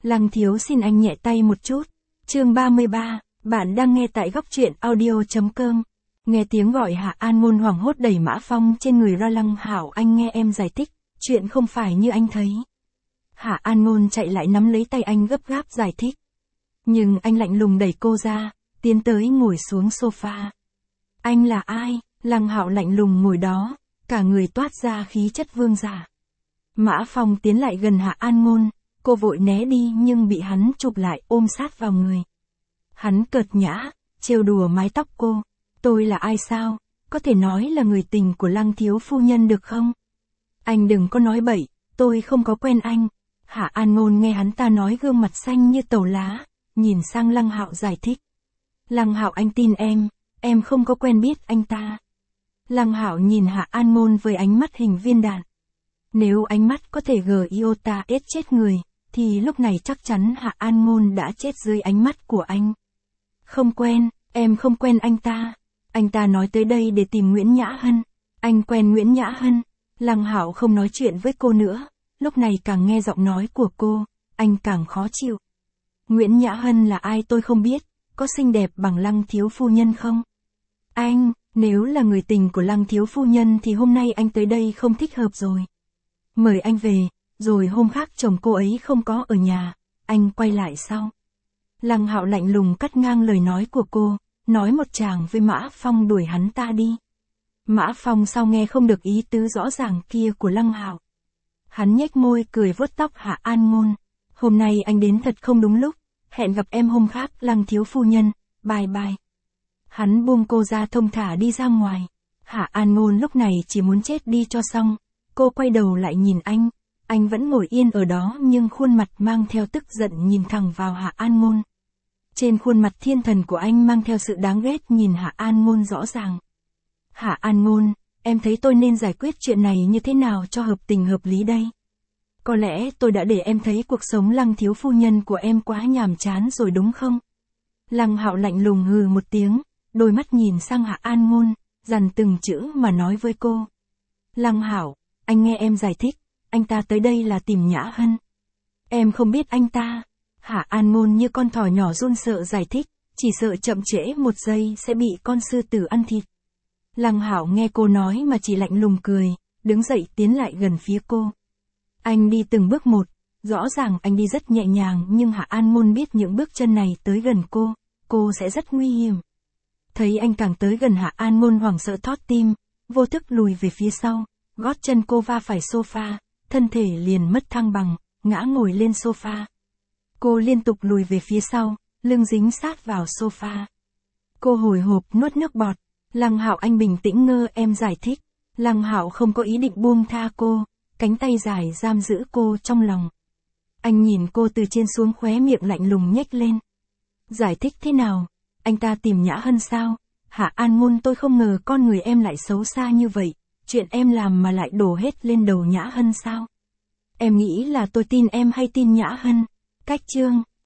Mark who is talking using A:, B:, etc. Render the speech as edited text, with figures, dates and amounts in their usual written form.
A: Lăng Thiếu xin anh nhẹ tay một chút. Chương 33, bạn đang nghe tại góc truyện audio.com. Nghe tiếng gọi Hạ An Ngôn hoảng hốt đẩy Mã Phong trên người ra. Lăng Hạo, anh nghe em giải thích, chuyện không phải như anh thấy. Hạ An Ngôn chạy lại nắm lấy tay anh gấp gáp giải thích. Nhưng anh lạnh lùng đẩy cô ra, tiến tới ngồi xuống sofa. Anh là ai? Lăng Hạo lạnh lùng ngồi đó, cả người toát ra khí chất vương giả. Mã Phong tiến lại gần Hạ An Ngôn, cô vội né đi nhưng bị hắn chụp lại ôm sát vào người. Hắn cợt nhã, trêu đùa mái tóc cô. Tôi là ai sao? Có thể nói là người tình của Lăng thiếu phu nhân được không? Anh đừng có nói bậy, tôi không có quen anh. Hạ An Ngôn nghe hắn ta nói gương mặt xanh như tàu lá, nhìn sang Lăng Hạo giải thích. Lăng Hạo, anh tin em không có quen biết anh ta. Lăng Hạo nhìn Hạ An Ngôn với ánh mắt hình viên đạn. Nếu ánh mắt có thể iota chết người, thì lúc này chắc chắn Hạ An Ngôn đã chết dưới ánh mắt của anh. Không quen, em không quen anh ta. Anh ta nói tới đây để tìm Nguyễn Nhã Hân. Anh quen Nguyễn Nhã Hân. Lăng Hạo không nói chuyện với cô nữa, lúc này càng nghe giọng nói của cô, anh càng khó chịu. Nguyễn Nhã Hân là ai tôi không biết, có xinh đẹp bằng Lăng thiếu phu nhân không? Anh, nếu là người tình của Lăng thiếu phu nhân thì hôm nay anh tới đây không thích hợp rồi. Mời anh về, rồi hôm khác chồng cô ấy không có ở nhà, anh quay lại sau. Lăng Hạo lạnh lùng cắt ngang lời nói của cô, nói một tràng với Mã Phong đuổi hắn ta đi. Mã Phong sau nghe không được ý tứ rõ ràng kia của Lăng Hạo. Hắn nhếch môi cười vuốt tóc Hạ An Ngôn. Hôm nay anh đến thật không đúng lúc, hẹn gặp em hôm khác. Lăng thiếu phu nhân, bye bye. Hắn buông cô ra thông thả đi ra ngoài. Hạ An Ngôn lúc này chỉ muốn chết đi cho xong. Cô quay đầu lại nhìn anh vẫn ngồi yên ở đó nhưng khuôn mặt mang theo tức giận nhìn thẳng vào Hạ An Ngôn. Trên khuôn mặt thiên thần của anh mang theo sự đáng ghét nhìn Hạ An Ngôn rõ ràng. Hạ An Ngôn, em thấy tôi nên giải quyết chuyện này như thế nào cho hợp tình hợp lý đây? Có lẽ tôi đã để em thấy cuộc sống Lăng thiếu phu nhân của em quá nhàm chán rồi đúng không? Lăng Hạo lạnh lùng hừ một tiếng, đôi mắt nhìn sang Hạ An Ngôn, dằn từng chữ mà nói với cô. Lăng Hạo, anh nghe em giải thích, anh ta tới đây là tìm Nhã Hân. Em không biết anh ta. Hạ An Ngôn như con thỏ nhỏ run sợ giải thích, chỉ sợ chậm trễ một giây sẽ bị con sư tử ăn thịt. Lăng Hạo nghe cô nói mà chỉ lạnh lùng cười, đứng dậy tiến lại gần phía cô. Anh đi từng bước một, rõ ràng anh đi rất nhẹ nhàng nhưng Hạ An Ngôn biết những bước chân này tới gần cô sẽ rất nguy hiểm. Thấy anh càng tới gần Hạ An Ngôn hoảng sợ thót tim, vô thức lùi về phía sau, gót chân cô va phải sofa, thân thể liền mất thăng bằng, ngã ngồi lên sofa. Cô liên tục lùi về phía sau, lưng dính sát vào sofa. Cô hồi hộp nuốt nước bọt. Lăng Hạo, anh bình tĩnh ngơ em giải thích. Lăng Hạo không có ý định buông tha cô, cánh tay dài giam giữ cô trong lòng. Anh nhìn cô từ trên xuống, khóe miệng lạnh lùng nhếch lên. Giải thích thế nào? Anh ta tìm Nhã Hân sao? Hạ An Ngôn, tôi không ngờ con người em lại xấu xa như vậy, chuyện em làm mà lại đổ hết lên đầu Nhã Hân sao? Em nghĩ là tôi tin em hay tin Nhã Hân? Cách chương